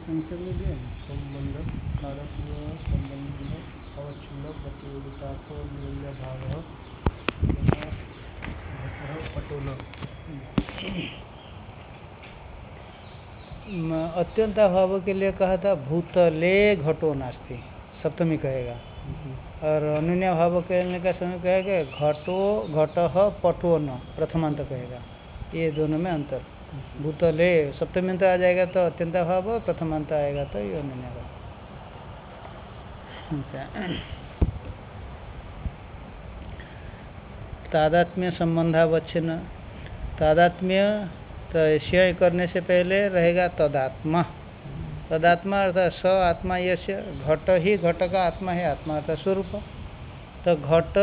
संक्षेप में दिया है संबंध तादात्म्य संबंध अवच्छिन्न प्रतियोगितात्मक अन्योन्य भाव पटो न अत्यंताभाव के लिए कहा था भूतले घटो नास्ति, सप्तमी कहेगा। और अन्योन्य भाव कहने का समय कहेगा घटो घटः पटो न, प्रथमांत कहेगा। ये दोनों में अंतर। भूतले सप्तमी अंत आ जाएगा तो अत्यंताभाव, प्रथमांत आएगा तो ये अन्योन्य भाव। तादात्म्य संबंधावच्छिन्न, तादात्म्य तो क्षय करने से पहले रहेगा तदात्मा। तदात्मा अर्थात स आत्मा यस्य, घट ही घट का आत्मा है, आत्मा अर्थात स्वरूप। तो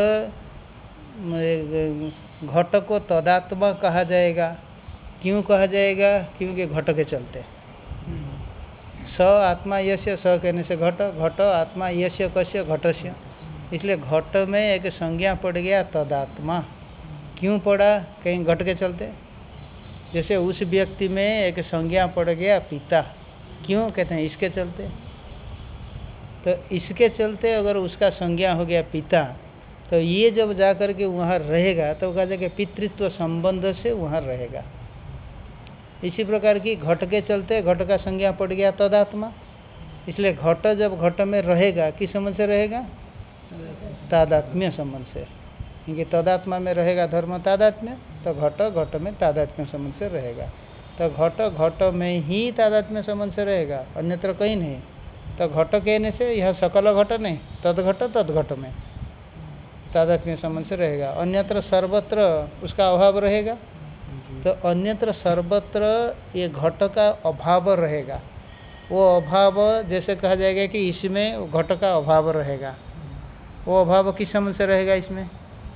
घट को तदात्मा कहा जाएगा। क्यों कहा जाएगा? क्योंकि घट के चलते। स आत्मा यस्य, स कहने से घट, घट आत्मा यस्य कस्य घटस्य, इसलिए घट में एक संज्ञा पड़ गया तदात्मा। क्यों पड़ा? कहीं घट के चलते। जैसे उस व्यक्ति में एक संज्ञा पड़ गया पिता, क्यों कहते हैं? इसके चलते। तो इसके चलते अगर उसका संज्ञा हो गया पिता, तो ये जब जा कर के वहाँ रहेगा तो कहा जाएगा पितृत्व संबंध से वहाँ रहेगा। इसी प्रकार की घट के चलते घट का संज्ञा पड़ गया तदात्मा, इसलिए घट जब घट में रहेगा किस संबंध से रहेगा? तादात्म्य संबंध से। क्योंकि तदात्मा में रहेगा धर्म तादात्म्य, तो घट घट में तादात्म्य संबंध से रहेगा। तो घट घट में ही तादात्म्य संबंध से रहेगा, अन्यत्र कहीं नहीं। तो घट कहने से यह सकल घट नहीं, तदघट तदघट में तादात्म्य संबंध से रहेगा। अन्यत्र सर्वत्र उसका अभाव रहेगा, तो अन्यत्र सर्वत्र ये घट का अभाव रहेगा। वो अभाव जैसे कहा जाएगा कि इसमें घट का अभाव रहेगा। वो अभाव किस संबंध से रहेगा? इसमें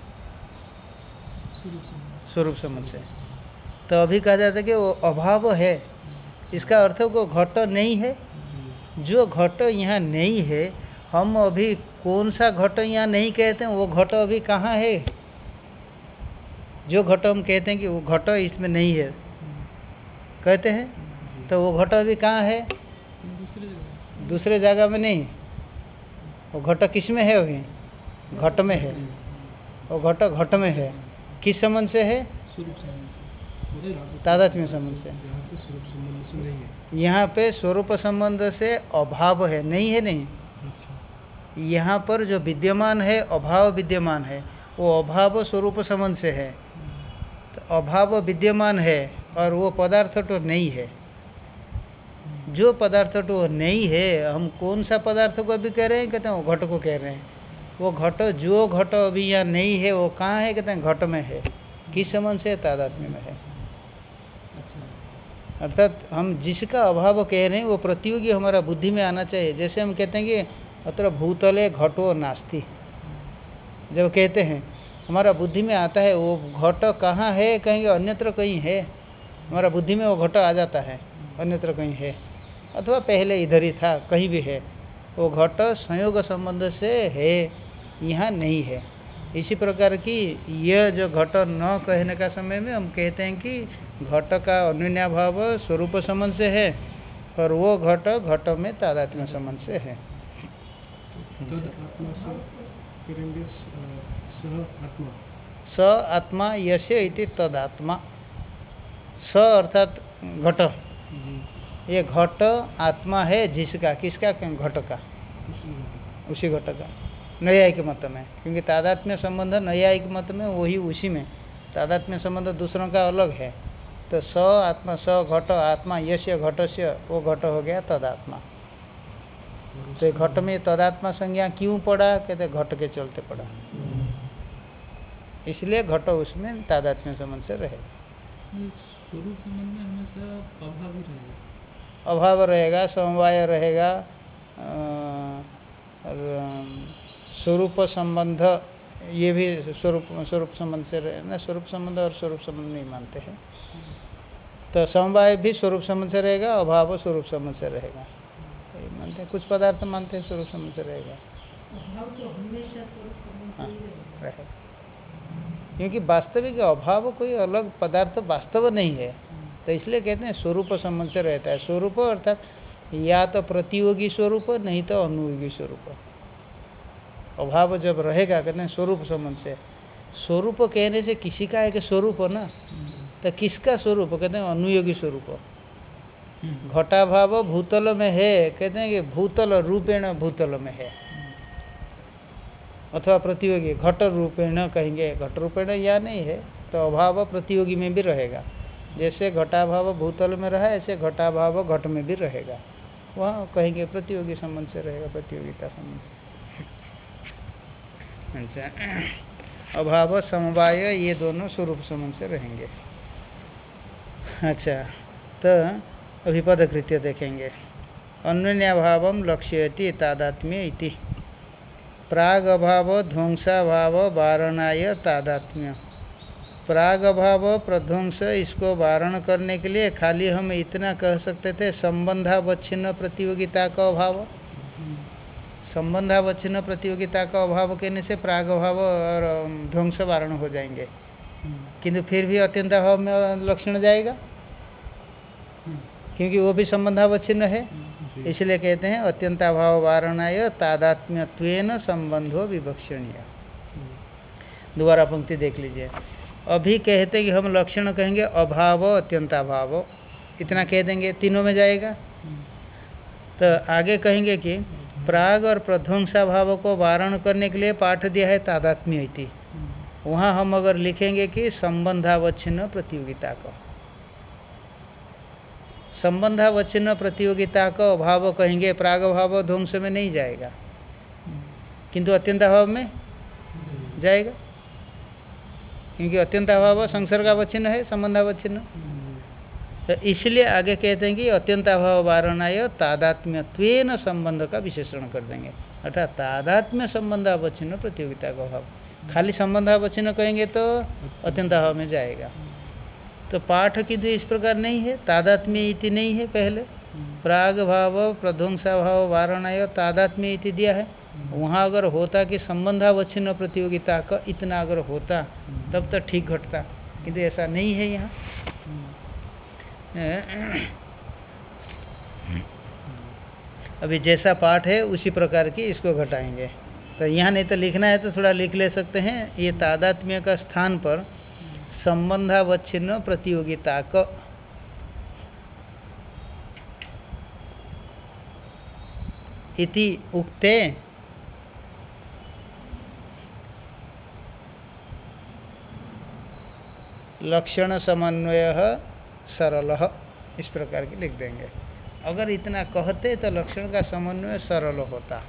स्वरूप संबंध से। तो अभी कहा जाता है कि वो अभाव है, इसका अर्थ वो घट नहीं है। जो घट यहाँ नहीं है, हम अभी कौन सा घट यहाँ नहीं कहते हैं, वो घट अभी कहाँ है? जो घट हम कहते हैं कि वो घट इसमें नहीं है कहते हैं, तो वो घट अभी कहाँ है? दूसरे जगह में नहीं। वो घट किस में है? अभी घट में है। वो घट घट में है, किस संबंध से है? तादात्म्य संबंध से। यहाँ पे स्वरूप संबंध से अभाव है, नहीं है नहीं। यहाँ पर जो विद्यमान है अभाव विद्यमान है, वो अभाव स्वरूप संबंध से है। तो अभाव विद्यमान है और वो पदार्थ तो नहीं है। जो पदार्थ तो नहीं है, हम कौन सा पदार्थ को अभी कह रहे हैं? कहते हैं वो घट को कह रहे हैं। वो घट जो घट अभी यहाँ नहीं है वो कहाँ है? कहते हैं घट में है। किस संबंध से? तादात्म्य में है। अर्थात हम जिसका अभाव कह रहे हैं वो प्रतियोगी हमारा बुद्धि में आना चाहिए। जैसे हम कहते हैं कि अत्र भूतले घटो नास्ति, जब कहते हैं हमारा बुद्धि में आता है वो घट कहाँ है, कहेंगे अन्यत्र कहीं है। हमारा बुद्धि में वो घट आ जाता है, अन्यत्र कहीं है, अथवा पहले इधर ही था, कहीं भी है। वो घट संयोग संबंध से है, यहाँ नहीं है। इसी प्रकार की यह जो घट न कहने का समय में हम कहते हैं कि घट का अन्योन्याभाव स्वरूप संबंध से है और वो घट घट में तादात्म्य संबंध से है। स आत्मा यस्य इति तदात्मा। स अर्थात घट, ये घट आत्मा है जिसका, किसका? घट का, उसी घट का। नैयायिक मत में, क्योंकि तादात्म्य संबंध नैयायिक मत में वही उसी में, तादात्म्य संबंध दूसरों का अलग है। तो स आत्मा, स घट आत्मा यस्य घटस्य, वो घट हो गया तदात्मा। तो घट में तदात्मा संज्ञा क्यों पड़ा? कहते घट के चलते पड़ा, इसलिए घट उसमें तादात्म्य संबंध से रहे। स्वरूप संबंध में हमेशा अभाव ही रहेगा, अभाव रहेगा, समवाय रहेगा। स्वरूप संबंध ये भी स्वरूप संबंध से रहे ना, स्वरूप संबंध और स्वरूप संबंध नहीं मानते हैं। तो समवाय भी स्वरूप संबंध से रहेगा, अभाव स्वरूप संबंध से रहेगा, ये मानते हैं। कुछ पदार्थ मानते हैं स्वरूप संबंध से रहेगा, हाँ रहेगा। क्योंकि वास्तविक अभाव कोई अलग पदार्थ वास्तव नहीं है, तो इसलिए कहते हैं स्वरूप संबंध से रहता है। स्वरूप अर्थात या तो प्रतियोगी स्वरूप नहीं तो अनुयोगी स्वरूप। अभाव जब रहेगा कहते हैं स्वरूप संबंध से, स्वरूप कहने से किसी का एक स्वरूप ना, तो किसका स्वरूप कहते हैं अनुयोगी स्वरूप। घटाभाव भूतल में है कहते हैं कि भूतल रूपेण भूतल में है, अथवा प्रतियोगी घट रूपेण कहेंगे, घट रूपेण या नहीं है तो अभाव प्रतियोगी में भी रहेगा। जैसे घटाभाव भूतल में रहा ऐसे घटाभाव घट में भी रहेगा, वहाँ कहेंगे प्रतियोगी संबंध से रहेगा, प्रतियोगिता संबंध से। अच्छा, अभाव समवाय ये दोनों स्वरूप संबंध से रहेंगे। अच्छा, तो अभी पदकृत्य देखेंगे। अन्योन्याभावम लक्ष्यति तादात्म्य इति। प्राग अभाव ध्वंसाभाव वारणाय तादात्म्य। प्राग अभाव प्रध्वंस इसको वारण करने के लिए खाली हम इतना कह सकते थे संबंधावच्छिन्न प्रतियोगिता का अभाव। संबंधावच्छिन्न प्रतियोगिता का अभाव कहने से प्राग अभाव और ध्वंस वारण हो जाएंगे, किंतु फिर भी अत्यंताभाव में लक्षण जाएगा क्योंकि वो भी संबंधावच्छिन्न है। इसलिए कहते हैं अत्यंताभाव वारणाय तादात्म्यत्वेन संबंधो विवक्षणीय। दोबारा पंक्ति देख लीजिए। अभी कहते हैं कि हम लक्षण कहेंगे अभाव अत्यंताभाव, इतना कह देंगे तीनों में जाएगा। तो आगे कहेंगे कि प्राग और प्रध्वंसाभाव को वारण करने के लिए पाठ दिया है तादात्म्य इति। वहाँ हम अगर लिखेंगे कि संबंधावच्छिन्न प्रतियोगिता का, संबंधावच्छिन्न प्रतियोगिता का अभाव कहेंगे, प्राग अभाव ध्वंस में नहीं जाएगा किंतु अत्यंताभाव में जाएगा, क्योंकि अत्यंताभाव संसर्गावच्छिन्न है, संबंधावच्छिन्न। तो इसलिए आगे कहते हैं कि अत्यंताभाव वारणाय तादात्म्यत्वेन संबंध का विशेषण कर देंगे, अर्थात तादात्म्य संबंधावच्छिन्न प्रतियोगिता का अभाव। खाली संबंधावच्छिन्न कहेंगे तो अत्यंताभाव में जाएगा। तो पाठ किंतु इस प्रकार नहीं है, तादात्म्य इति नहीं है, पहले प्राग भाव प्रध्वंसा भाव वारणाय तादात्म्य इति दिया है। वहाँ अगर होता कि संबंधावच्छिन्न प्रतियोगिता का इतना अगर होता तब तो ठीक घटता, किंतु ऐसा नहीं है यहाँ। अभी जैसा पाठ है उसी प्रकार की इसको घटाएंगे। तो यहाँ नहीं तो लिखना है तो थोड़ा लिख ले सकते हैं, ये तादात्म्य का स्थान पर संबंधावच्छिन्न प्रतियोगिता का इति उक्ते लक्षण समन्वय सरल, इस प्रकार की लिख देंगे। अगर इतना कहते तो लक्षण का समन्वय सरल होता।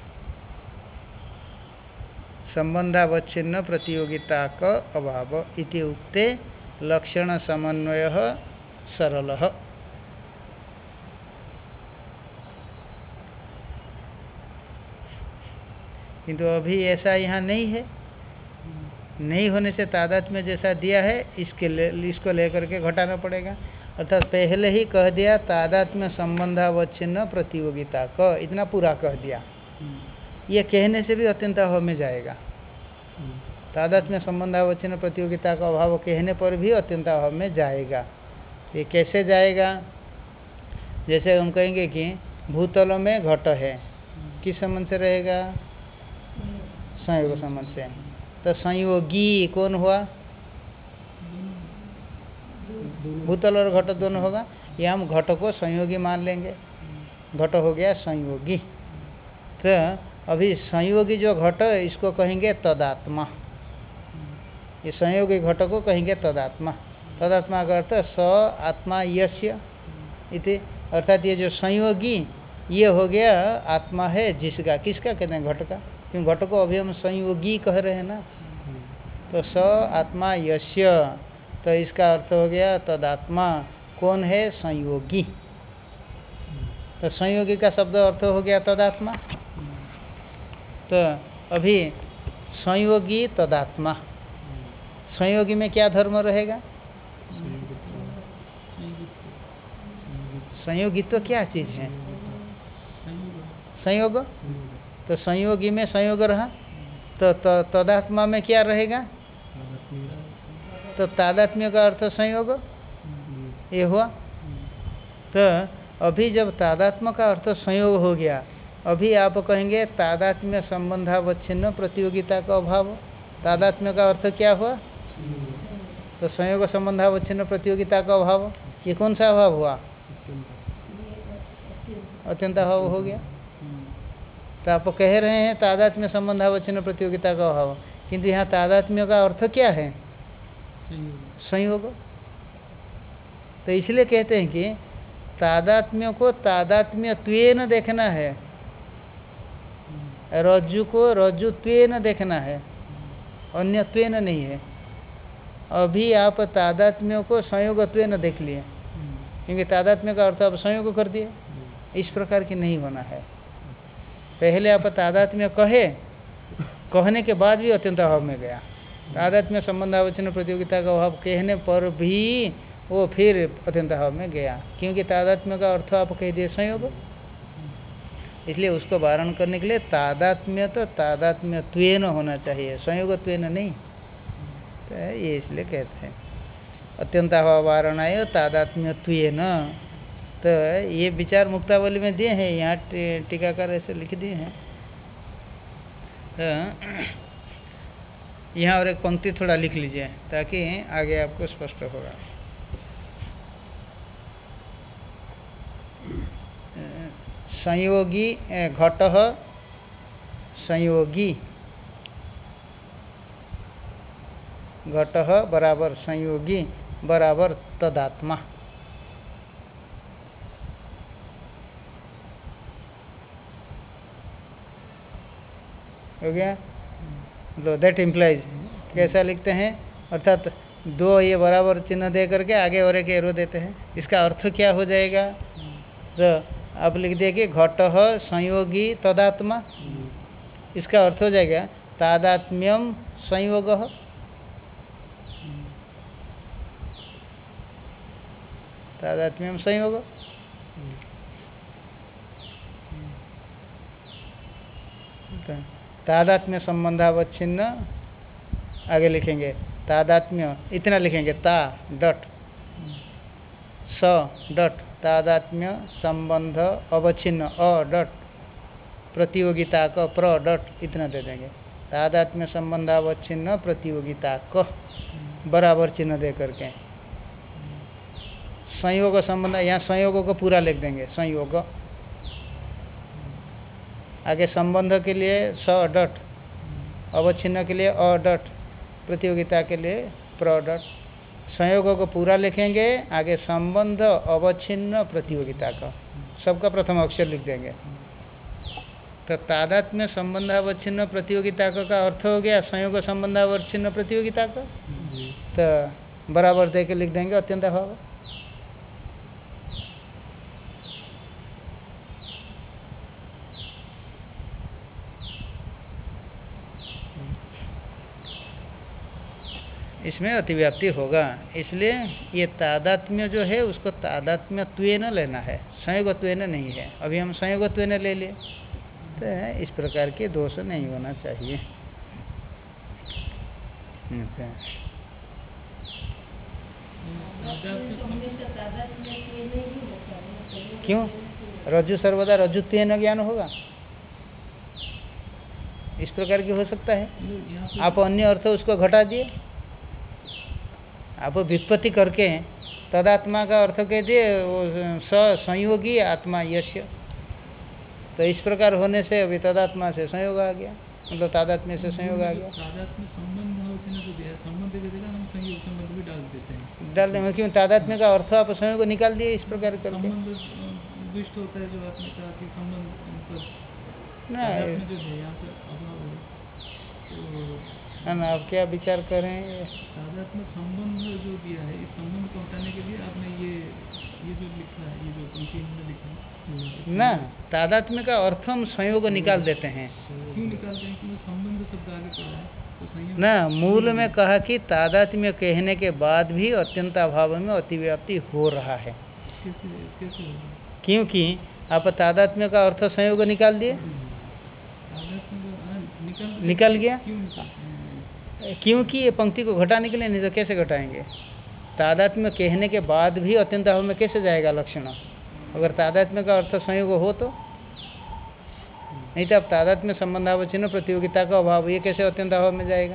संबंधावच्छिन्न प्रतियोगिता का अभाव इति उक्ते लक्षण समन्वय सरल। किंतु अभी ऐसा यहाँ नहीं है, नहीं होने से तादात्म्य जैसा दिया है इसको लेकर के घटाना पड़ेगा। अर्थात पहले ही कह दिया तादात्म्य संबंधावच्छिन्न प्रतियोगिता का, इतना पूरा कह दिया। ये कहने से भी अत्यंताभाव में जाएगा। तादात्म्य संबंधावच्छिन्न प्रतियोगिता का अभाव कहने पर भी अत्यंताभाव में जाएगा। ये कैसे जाएगा? जैसे हम कहेंगे कि भूतल में घट है, किस संबंध से रहेगा? संयोग संबंध से। तो संयोगी कौन हुआ? भूतल और घट दोनों होगा। ये हम घट को संयोगी मान लेंगे, घट हो गया संयोगी। तो अभी संयोगी जो घट इसको कहेंगे तदात्मा, ये संयोगी घट को कहेंगे तदात्मा। तदात्मा का अर्थ स आत्मा यस्य इति, अर्थात ये जो संयोगी ये हो गया आत्मा है जिसका, किसका कहते हैं? घट का, क्योंकि घट को अभी हम संयोगी कह रहे हैं ना। तो स आत्मा यस्य, तो इसका अर्थ हो गया तदात्मा कौन है? संयोगी। तो संयोगी का शब्द अर्थ हो गया तदात्मा। तो अभी संयोगी तदात्मा, संयोगी में क्या धर्म रहेगा? संयोगित्व क्या चीज़ है? संयोग। तो संयोगी में संयोग रहा, तो तदात्मा में क्या रहेगा? तो तादात्म्य का अर्थ संयोग, ये हुआ। तो अभी जब तादात्म्य का अर्थ संयोग हो गया, अभी आप कहेंगे तादात्म्य संबंधावच्छिन्न प्रतियोगिता का अभाव। तादात्म्य का अर्थ क्या हुआ? तो संयोग संबंधावच्छिन्न प्रतियोगिता का अभाव। ये कौन सा अभाव हुआ? अत्यंत अभाव हो गया। तो आप कह रहे हैं तादात्म्य संबंधावच्छिन्न प्रतियोगिता का अभाव, किंतु यहाँ तादात्म्य का अर्थ क्या है? संयोग। तो इसलिए कहते हैं कि तादात्म्य को तादात्म्यत्वेन देखना है, रज्जु को रज्जुत्वेन देखना है, अन्यत्वेन नहीं है। अभी आप तादात्म्य को संयोगत्वेन देख लिए, क्योंकि तादात्म्य का अर्थ आप संयोग कर दिए। इस प्रकार की नहीं होना है। पहले आप तादात्म्य कहने के बाद भी अत्यंत अभाव में गया। तादात्म्य संबंधावच्छिन्न प्रतियोगिता का अभाव कहने पर भी वो फिर अत्यंत अभाव में गया, क्योंकि तादात्म्य का अर्थ आप कह दिए संयोग। इसलिए उसको वारण करने के लिए तादात्म्य तो तादात्म्यत्वेन होना चाहिए, संयोगत्वेन नहीं। तो ये इसलिए कहते हैं अत्यंत अभाव वारणाय तादात्म्यत्वेन। तो ये विचार मुक्तावली में दिए हैं, यहाँ टीकाकार ऐसे लिख दिए हैं। यहाँ और एक पंक्ति थोड़ा लिख लीजिए ताकि आगे आपको स्पष्ट होगा। संयोगी घटः संयोगी, घटः बराबर संयोगी बराबर तदात्मा। हो गया? लो दैट इम्प्लाइज कैसा लिखते हैं, अर्थात दो ये बराबर चिन्ह दे करके आगे और एक एरो देते हैं। इसका अर्थ क्या हो जाएगा? तो आप लिख दिए कि घटः संयोगी तदात्मा। इसका अर्थ हो जाएगा तादात्म्यम संयोगः। तादात्म्यम संयोग। तादात्म्य संबंधावच्छिन्न, आगे लिखेंगे तादात्म्य, इतना लिखेंगे ता डट स डट तादात्म्य संबंध अवच्छिन्न अ डट प्रतियोगिता का प्र डट इतना दे देंगे। तादात्म्य संबंधावच्छिन्न प्रतियोगिता का बराबर चिन्ह दे करके संयोग संबंध, यहाँ संयोग को पूरा लिख देंगे संयोग। आगे संबंध के लिए स डट, अवच्छिन्न के लिए अ डट, प्रतियोगिता के लिए प्र डट। संयोग को पूरा लिखेंगे, आगे संबंध अवच्छिन्न प्रतियोगिता का सबका प्रथम अक्षर लिख देंगे। तो तादात्म्य संबंधावच्छिन्न प्रतियोगिता का अर्थ हो गया संयोग संबंधावच्छिन्न प्रतियोगिता का। तो बराबर दे के लिख देंगे अत्यंत अभाव। इसमें अतिव्याप्ति होगा, इसलिए ये तादात्म्य जो है उसको तादात्म्यत्वेन लेना है, संयोगत्वेन नहीं है। अभी हम संयोगत्वेन ले लिए, तो इस प्रकार के दोष नहीं होना चाहिए। क्यों? रज्जु सर्वदा रज्जुत्वेन ज्ञान होगा, इस प्रकार की हो सकता है। आप अन्य अर्थ उसको घटा दिए, आप व्युत्पत्ति करके तदात्मा का अर्थ कह दिए वो संयोगी आत्मा यश्य। तो इस प्रकार होने से अभी तदात्मा से संयोग आ गया, मतलब तादात्म्य से संयोग आ गया। तादात्म्य संबंध जो दिया है, संबंध की जगह हम संयोग संबंध भी डाल देते हैं। डाल देंगे, क्यों? तादात्म्य का अर्थ आप संयोग निकाल दिए इस प्रकार करके। संबंध दुष्ट होता है, जो आपने कहा कि संबंध मतलब ना जो है यहाँ पे अभाव है, तो ना आप क्या विचार कर रहे हैं? तादात्म्य संबंध जो दिया है, इस संबंध को हटाने के लिए आपने ये जो लिखा है, ये जो पंक्ति इन्होंने लिखा है ना, तादात्म्य का अर्थ हम संयोग निकाल देते हैं। क्यों निकालते हैं? क्योंकि संबंध शब्द आगे पड़ा है, तो संयोग ना, मूल में कहा कि तादात्म्य कहने के बाद भी अत्यंत अभाव में अतिव्याप्ति हो रहा है। कैसे कैसे होगा? क्योंकि आप तादात्म्य का अर्थ संयोग निकाल दिए, तादात्म्य निकल गया। क्यों निकालते हैं? क्योंकि ये पंक्ति को घटाने के लिए, नहीं तो कैसे घटाएंगे? तादात्म्य कहने के बाद भी अत्यंत अभाव में कैसे जाएगा लक्षण? अगर तादात्म्य का अर्थ संयोग हो तो, नहीं तो अब तादात्म्य संबंधावच्छिन्न प्रतियोगिता का अभाव, ये कैसे अत्यंत अभाव में जाएगा?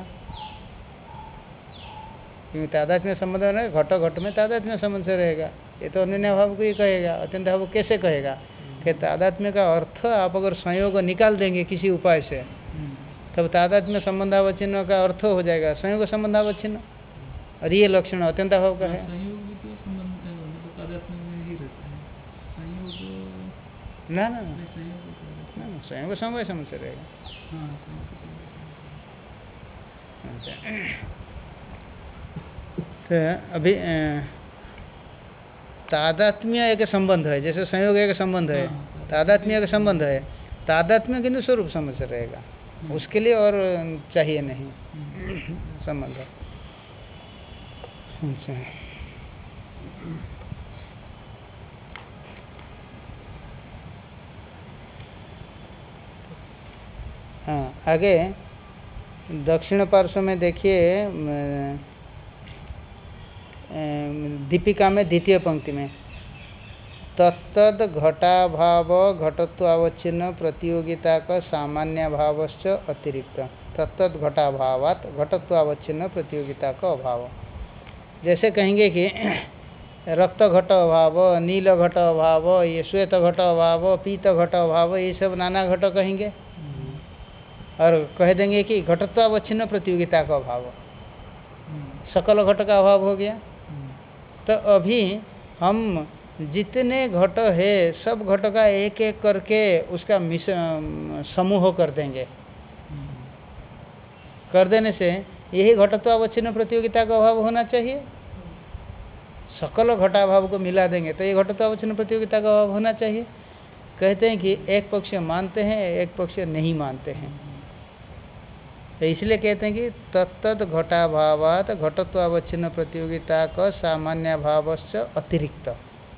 क्योंकि तादात्म्य संबंध है, घट घट में तादात्म्य संबंध से रहेगा, ये तो अन्य भाव को ही कहेगा, अत्यंत अभाव कैसे कहेगा? कि तादात्म्य का अर्थ आप अगर संयोग निकाल देंगे किसी उपाय से, तब तादात्म्य संबंधावच्छिन्न का अर्थ हो जाएगा संयोग संबंधावच्छिन्न, और ये लक्षण अत्यंत अभाव का है। संयोग भी तो संबंध मतलब तादात्म्य में ही रहता है, संयोग ना ना नहीं, संयोग तो ना, संयोग समवाय संबंध से रहेगा। हाँ संयोग तो तो अभी तादात्म्य एक संबंध है, जैसे संयोग एक संबंध है, तादात्म्य एक संबंध है, तादात्म्य किंतु स्वरूप समझ से रहेगा, उसके लिए और चाहिए नहीं संबंध। अच्छा, हाँ आगे दक्षिण पार्श्व में देखिए, दीपिका में द्वितीय पंक्ति में तत्तद घटाभाव घटत्वावच्छिन्न प्रतियोगिता का सामान्य भावश्च अतिरिक्त, तत्तद घटाभावात घटत्वावच्छिन्न प्रतियोगिता का अभाव। जैसे कहेंगे कि रक्त घट अभाव, नील घट अभाव, ये श्वेत घट अभाव, पीत घट अभाव, ये सब नाना घट कहेंगे और कह देंगे कि घटत्वावच्छिन्न प्रतियोगिता का अभाव, सकल घट का अभाव हो गया। तो अभी हम जितने घट है सब घट का एक एक करके उसका समूह कर देंगे, कर देने से यही घटत्वावच्छिन्न प्रतियोगिता का अभाव होना चाहिए। सकल घटाभाव को मिला देंगे तो ये घटत्वावच्छिन्न प्रतियोगिता का अभाव होना चाहिए। कहते हैं कि एक पक्ष मानते हैं, एक पक्ष नहीं मानते हैं, तो इसलिए कहते हैं कि तत्तद घटाभावात घटत्वावच्छिन्न प्रतियोगिता का सामान्य भावश्च अतिरिक्त।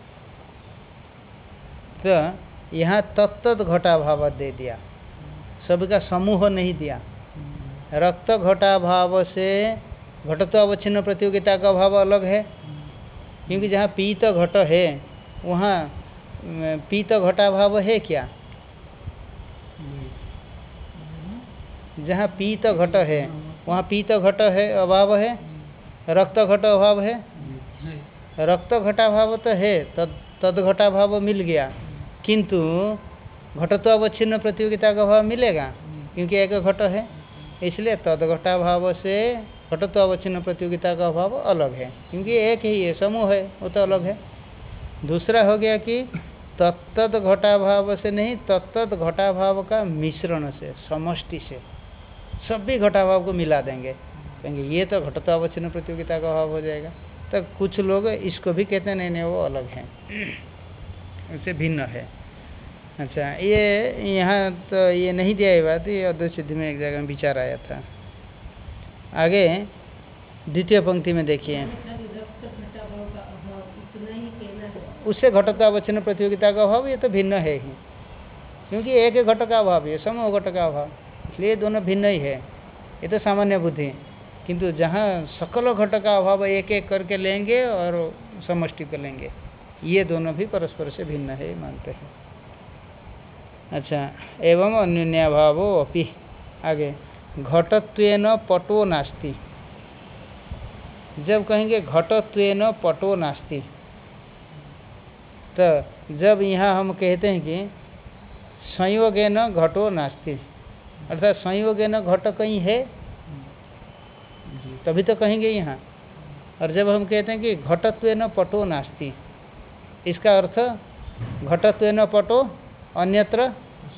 तो यहाँ तत्तद घटाभाव दे दिया, सबका समूह नहीं दिया। रक्त घटाभाव से घटत्वावच्छिन्न प्रतियोगिता का अभाव अलग है, क्योंकि जहाँ पीत घट है वहाँ पीत घटाभाव है क्या? जहाँ पीत घट है वहाँ पीत घट है, अभाव है, रक्त घट अभाव है, रक्त घटाभाव तो है, तद घटाभाव मिल गया, किंतु घटत्वावच्छिन्न प्रतियोगिता का अभाव मिलेगा क्योंकि एक घट है, इसलिए तद घटाभाव से घटत्वावच्छिन्न प्रतियोगिता का अभाव अलग है, क्योंकि एक ही है, समूह है, वो तो अलग है। दूसरा हो गया कि तत्तद घटाभाव से नहीं, तत्तद घटाभाव का मिश्रण से, समष्टि से सभी घटाभाव को मिला देंगे, कहेंगे ये तो घटत्वावच्छिन्न प्रतियोगिता का अभाव हो जाएगा। तो कुछ लोग इसको भी कहते हैं नहीं नहीं वो अलग है, उससे भिन्न है। अच्छा, ये यहाँ तो ये नहीं दिया ये बात, ये अद्वैत सिद्धि में एक जगह विचार आया था। आगे द्वितीय पंक्ति में देखिए, उससे घटत्वावच्छिन्न प्रतियोगिता का अभाव, ये तो भिन्न है ही, क्योंकि एक एक घट का अभाव है, समूह घट का अभाव, इसलिए दोनों भिन्न ही है, ये तो सामान्य बुद्धि। किंतु जहाँ सकल घट का अभाव एक एक करके लेंगे और समष्टि को लेंगे, ये दोनों भी परस्पर से भिन्न है मानते हैं। अच्छा, एवं अन्योन्याभावो अपि, आगे घटत्वेन पटो नास्ति। जब कहेंगे घटत्वेन पटो नास्ति, तो जब यहाँ हम कहते हैं कि संयोगेन घटो नास्ति, अर्थात संयोगेन घट कहीं है तभी तो कहेंगे यहाँ। और जब हम कहते हैं कि घटत्वेन पटो नास्ति, इसका अर्थ घटत्वेन पटो अन्यत्र,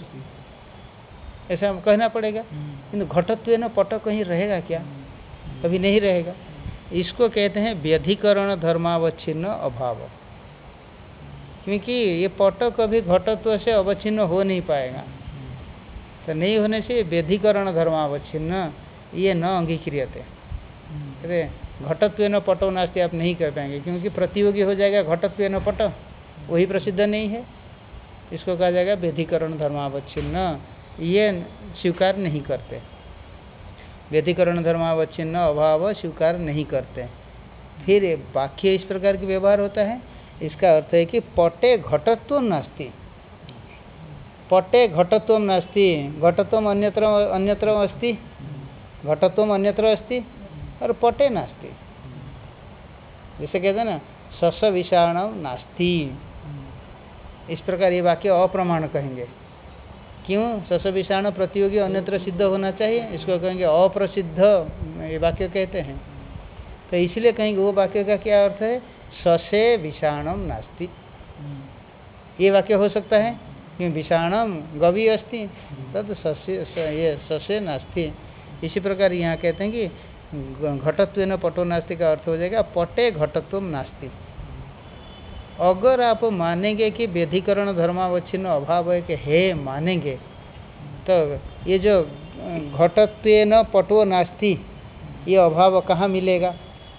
ऐसा कहना पड़ेगा। किंतु घटत्वेन पट कहीं रहेगा क्या? कभी नहीं रहेगा। इसको कहते हैं व्यधिकरण धर्मावच्छिन्न अभाव, क्योंकि ये पट कभी घटत्व से अवच्छिन्न हो नहीं पाएगा, तो नहीं होने से व्यधिकरण धर्मावच्छिन्न ये न अंगीक्रियते। अरे घटत्वेन पटो नास्ति आप नहीं कर पाएंगे, क्योंकि प्रतियोगी हो जाएगा घटत्वेन पट, वही प्रसिद्ध नहीं है, इसको कहा जाएगा व्यधिकरण धर्मावच्छिन्न, ये स्वीकार नहीं करते, व्यधिकरण धर्मावच्छिन्न अभाव स्वीकार नहीं करते। फिर वाक्य इस प्रकार के व्यवहार होता है इसका अर्थ है कि पटे घटत्व नास्ति, पटे घटत्व नास्ति, घटत्व अन्यत्र अन्यत्र अस्ति, घटत्व अन्यत्र अस्ति और पटे नास्ति। जैसे कहते हैं ना सस विषाणम नास्ति, इस प्रकार ये वाक्य अप्रमाण कहेंगे। क्यों? सस विषाण प्रतियोगी अन्यत्र सिद्ध होना चाहिए, इसको कहेंगे अप्रसिद्ध ये वाक्य कहते हैं। तो इसलिए कहेंगे वो वाक्य का क्या अर्थ है? ससे विषाणम नास्ति, ये वाक्य हो सकता है क्यों? विषाणम गवी अस्ति तद सस्य ये ससे नास्ति। इसी प्रकार यहाँ कहते हैं कि घटत्वेन पटो नास्ति का अर्थ हो जाएगा पटे घटत्व नास्ति। अगर आप मानेंगे कि व्यधिकरण धर्मावच्छिन्न अभाव है कि है मानेंगे, तो ये जो घटत्वेन पटो नास्ति ये अभाव कहाँ मिलेगा?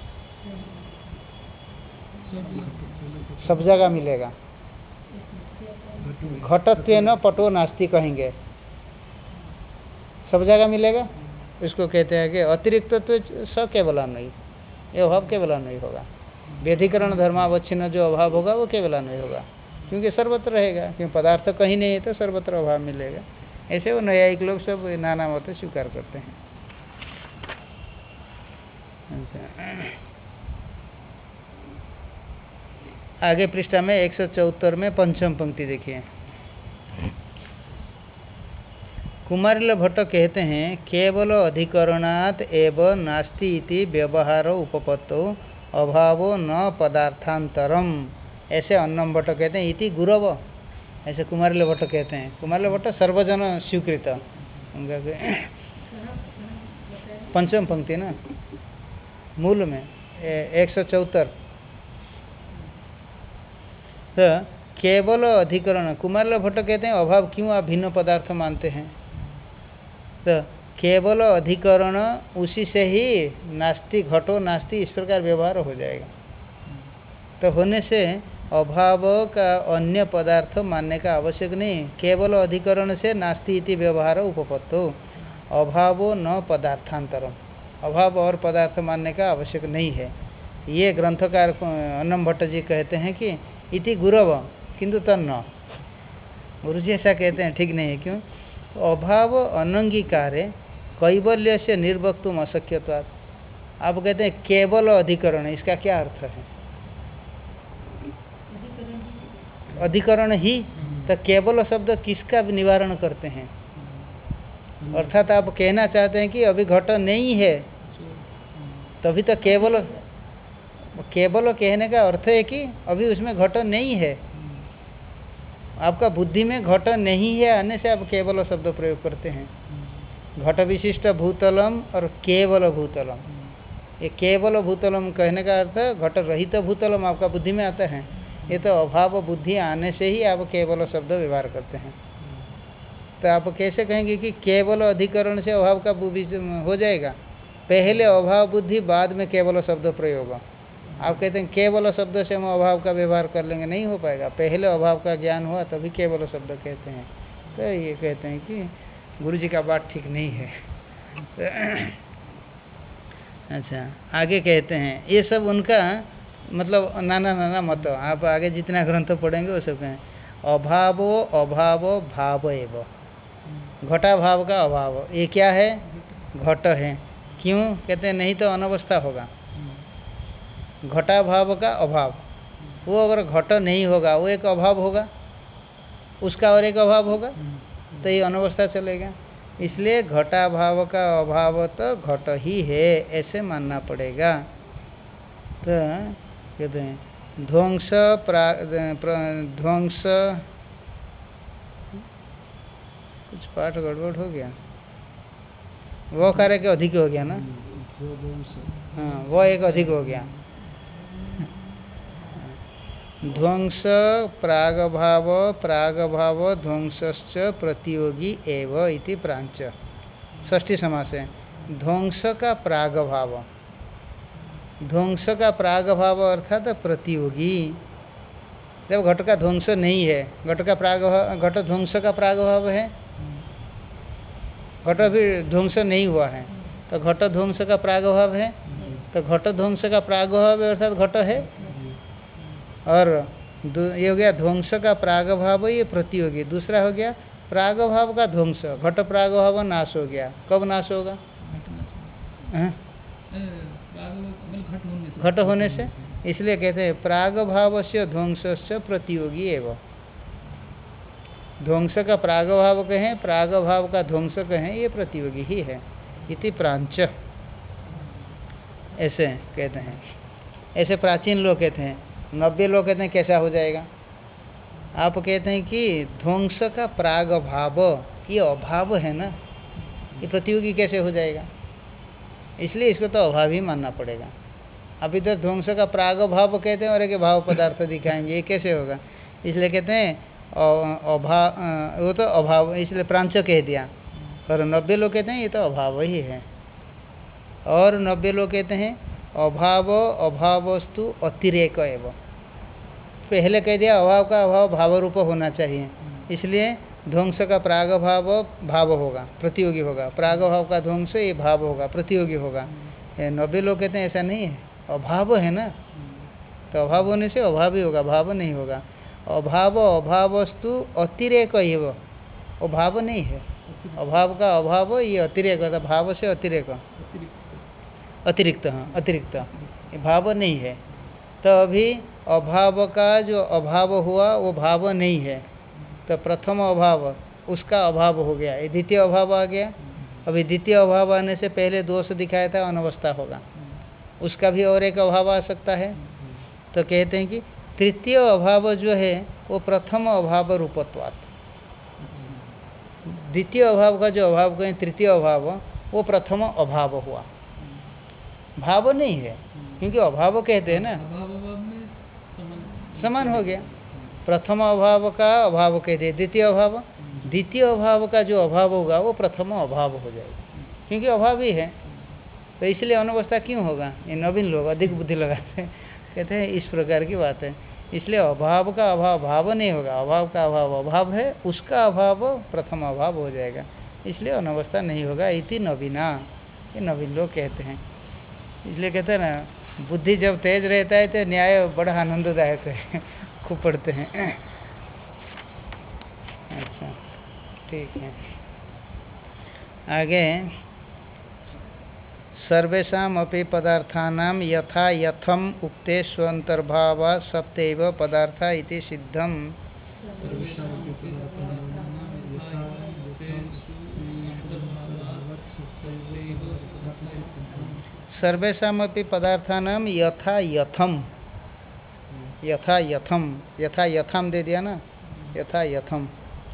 सब जगह मिलेगा। घटत्वेन पटो नास्ति कहेंगे सब जगह मिलेगा। इसको कहते हैं कि अतिरिक्त तो स केवला नहीं, ये अभाव केवला नहीं होगा। व्यधिकरण धर्मावच्छिन्न जो अभाव होगा वो केवला नहीं होगा, क्योंकि सर्वत्र रहेगा, क्योंकि पदार्थ कहीं नहीं है तो सर्वत्र अभाव मिलेगा। ऐसे वो न्यायिक लोग सब नाना मत स्वीकार करते हैं। आगे पृष्ठा में 174 में पंचम पंक्ति देखिए। कुमारिल भट्ट कहते हैं केवल अधिकरणात् एव नास्ति इति व्यवहार उपपत्तो अभावो न पदार्थांतरम, ऐसे अन्नम भट्ट कहते हैं इति गुरव, ऐसे कुमारिल भट्ट कहते हैं। कुमारिल भट्ट सर्वजन स्वीकृत उनका पंचम पंक्ति ना मूल में 174। तो केवल अधिकरण, कुमारिल भट्ट कहते हैं अभाव क्यों आप भिन्न पदार्थ मानते हैं? तो केवल अधिकरण उसी से ही नास्ति घटो नास्ति इस प्रकार व्यवहार हो जाएगा। तो होने से अभाव का अन्य पदार्थ मानने का आवश्यक नहीं। केवल अधिकरण से नास्ति इति व्यवहार उपपत्तो अभावो न पदार्थांतरम, अभाव और पदार्थ मानने का आवश्यक नहीं है। ये ग्रंथकार अन्नम भट्ट जी कहते हैं कि इति गुरव किंतु तन्न, गुरु जी ऐसा कहते हैं, ठीक नहीं है। क्यों? अभाव अनंगीकारे कैवल्य से निर्वक्तुम अशक्यत्वात्। आप कहते हैं केवल अधिकरण, इसका क्या अर्थ है? अधिकरण ही तो केवल शब्द किसका निवारण करते हैं? अर्थात आप कहना चाहते हैं कि अभी घट नहीं है, तभी तो केवल, केवल कहने का अर्थ है कि अभी उसमें घट नहीं है। आपका बुद्धि में घट नहीं है आने से आप केवल शब्द प्रयोग करते हैं। घट विशिष्ट भूतलम और केवल भूतलम, ये केवल भूतलम कहने का अर्थ घट रहित भूतलम आपका बुद्धि में आता है। ये तो अभाव बुद्धि आने से ही आप केवल शब्द व्यवहार करते हैं। तो आप कैसे कहेंगे कि केवल अधिकरण से अभाव का हो जाएगा? पहले अभाव बुद्धि बाद में केवल शब्द प्रयोग। आप कहते हैं केवल शब्द से हम अभाव का व्यवहार कर लेंगे, नहीं हो पाएगा। पहले अभाव का ज्ञान हुआ तभी केवल शब्द कहते हैं। तो ये कहते हैं कि गुरु जी का बात ठीक नहीं है। अच्छा, आगे कहते हैं ये सब उनका मतलब नाना नाना मत। आप आगे जितना ग्रंथ पढ़ेंगे वो सब कहें अभावो अभाव भाव एव, घटा भाव का अभाव, ये क्या है? घट है। क्यों? कहते हैं नहीं तो अनवस्था होगा। घटा भाव का अभाव, वो अगर घट नहीं होगा वो एक अभाव होगा, उसका और एक अभाव होगा, तो ये अनवस्था चलेगा। इसलिए घटा भाव का अभाव तो घट ही है ऐसे मानना पड़ेगा। तो कहते हैं ध्वंस ध्वंस, कुछ पाठ गड़बड़ हो गया, वो कार्य के अधिक हो गया ना। हाँ, वो एक अधिक हो गया। ध्वंस प्रागभाव प्रागभाव ध्वंसश्च प्रतियोगी एव इति प्रांच, षष्ठी समास है। ध्वंस का प्रागभाव, ध्वंस का प्रागभाव अर्थात प्रतियोगी। जब घट का ध्वंस नहीं है, घट का प्रागभाव, घट ध्वंस का प्रागभाव है, घट भी ध्वंस नहीं हुआ है, तो घट ध्वंस का प्रागभाव है। तो घट ध्वंस का प्रागभाव अर्थात घट है। और ये हो गया ध्वंस का प्रागभाव, ये प्रतियोगी। दूसरा हो गया प्रागभाव का ध्वंस, घट प्रागभाव नाश हो गया। कब नाश होगा? हाँ? घट होने से। इसलिए कहते हैं प्रागभाव से ध्वंस से प्रतियोगी एवं। ध्वंस का प्रागभाव कहें, प्रागभाव का ध्वंस कहें, ये प्रतियोगी ही है। इति प्रांच, ऐसे कहते हैं। ऐसे प्राचीन लोग कहते हैं। 90 लोग कहते हैं कैसा हो जाएगा? आप कहते हैं कि ध्वंस का प्रागभाव, ये अभाव है ना, ये प्रतियोगी कैसे हो जाएगा? इसलिए इसको तो अभाव ही मानना पड़ेगा। अभी तो ध्वंस का प्रागभाव कहते हैं और एक भाव पदार्थ दिखाएंगे, ये कैसे होगा? इसलिए कहते हैं अभाव, वो तो अभाव, इसलिए प्रांच कह दिया। और 90 लोग कहते हैं ये तो अभाव ही है। और 90 लोग कहते हैं अभाव अभावस्तु अतिरेक एवं। पहले कह दिया अभाव का अभाव भाव रूप होना चाहिए, इसलिए ध्वंस का प्रागभाव भाव होगा, प्रतियोगी होगा। प्रागभाव का ध्वंस ये भाव होगा, प्रतियोगी होगा। 90 लोग कहते हैं ऐसा नहीं है, अभाव है ना, तो अभाव होने से अभाव ही होगा, भाव नहीं होगा। अभाव अभावस्तु अतिरेक एवं, वो भाव नहीं है। अभाव का अभाव ये अतिरेक होता, भाव से अतिरेक, अतिरिक्त। हाँ, अतिरिक्त, ये भाव नहीं है। तो अभी अभाव का जो अभाव हुआ वो भाव नहीं है, तो प्रथम अभाव उसका अभाव हो गया, ये द्वितीय अभाव आ गया। अभी द्वितीय अभाव आने से पहले दोष दिखाया था, अनवस्था होगा, उसका भी और एक अभाव आ सकता है। तो कहते हैं कि तृतीय अभाव जो है वो प्रथम अभाव रूपत्वात्, द्वितीय अभाव का जो अभाव कहें तृतीय अभाव, वो प्रथम अभाव हुआ, भाव नहीं है। क्योंकि अभाव कहते हैं ना, समान हो गया। प्रथम अभाव का अभाव कहते हैं द्वितीय अभाव, द्वितीय अभाव का जो अभाव होगा वो प्रथम अभाव हो जाएगा, क्योंकि अभाव ही है। तो इसलिए अनवस्था क्यों होगा? ये नवीन लोग अधिक बुद्धि लगाते हैं, कहते हैं इस प्रकार की बात है। इसलिए अभाव का अभाव भाव नहीं होगा, अभाव का अभाव अभाव है, उसका अभाव प्रथम अभाव हो जाएगा, इसलिए अनवस्था नहीं होगा। इति नवीना, ये नवीन लोग कहते हैं। इसलिए कहते हैं ना, बुद्धि जब तेज रहता है तो न्याय बड़ा आनंददायक है, खूब पढ़ते हैं। अच्छा, ठीक है। आगे सर्वेषाम् अपि पदार्थानां यथा यथम उक्ते स्वंतर्भावा सप्तैव पदार्था इति सिद्धम। सर्वेषाम् अपि पदार्थानां यथा यथम, यथा यथम, यथा यथम दे दिया ना, यथा यथम,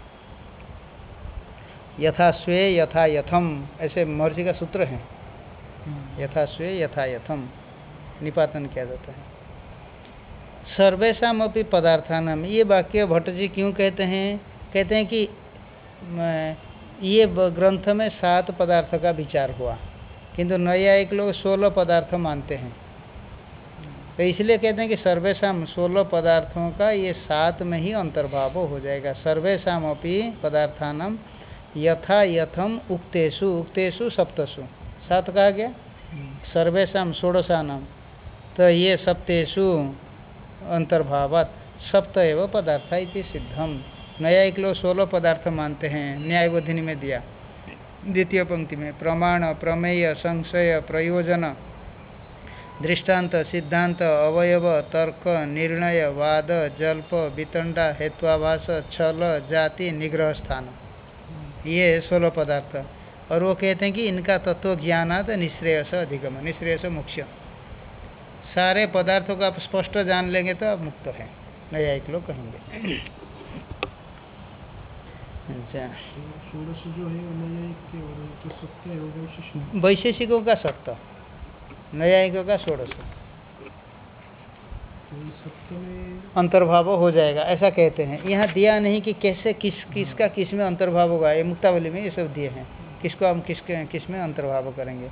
यथा स्वे यथा यथम, ऐसे महर्षि का सूत्र है। यथा स्वे यथा यथम निपातन किया जाता है। सर्वेषाम् अपि पदार्थानां, ये वाक्य भट्ट जी क्यों कहते हैं? कहते हैं कि ये ग्रंथ में 7 पदार्थ का विचार हुआ, किंतु नैयायिक लोग 16 पदार्थ मानते हैं। तो इसलिए कहते हैं कि सर्वेषाम 16 पदार्थों का ये 7 में ही अंतर्भाव हो जाएगा। सर्वेषाम् अपि पदार्थानां यथा यथम उक्तेषु, उक्तेषु सप्तसु, 7 कहा गया। सर्वेषाम षोडशानाम, तो ये सप्तेषु अंतर्भावात् सप्त एव पदार्थ इति सिद्धम। नैयायिक लोग 16 पदार्थ मानते हैं, न्याय बोधिनी में दिया द्वितीय पंक्ति में। प्रमाण, प्रमेय, संशय, प्रयोजन, दृष्टांत, सिद्धांत, अवयव, तर्क, निर्णय, वाद, जल्प, वितंडा, हेत्वाभास, छल, जाति, निग्रह स्थान, ये 16 पदार्थ। और वो कहते हैं कि इनका तत्व ज्ञानात् निःश्रेयस अधिगम, निःश्रेयस मोक्ष। सारे पदार्थों को आप स्पष्ट जान लेंगे तो आप मुक्त हैं, नैयायिक लोग कहेंगे। अच्छा, षोडश जो है नैयायिक के और तो सत्य है वैशेषिक, वैशेषिकों का सत्य, नैयायिकों का षोडश, सत्य में अंतर्भाव हो जाएगा, ऐसा कहते हैं। यहाँ दिया नहीं कि कैसे किसका किस में अंतर्भाव होगा, ये मुक्तावली में ये सब दिए हैं, किसको हम किस में अंतर्भाव करेंगे।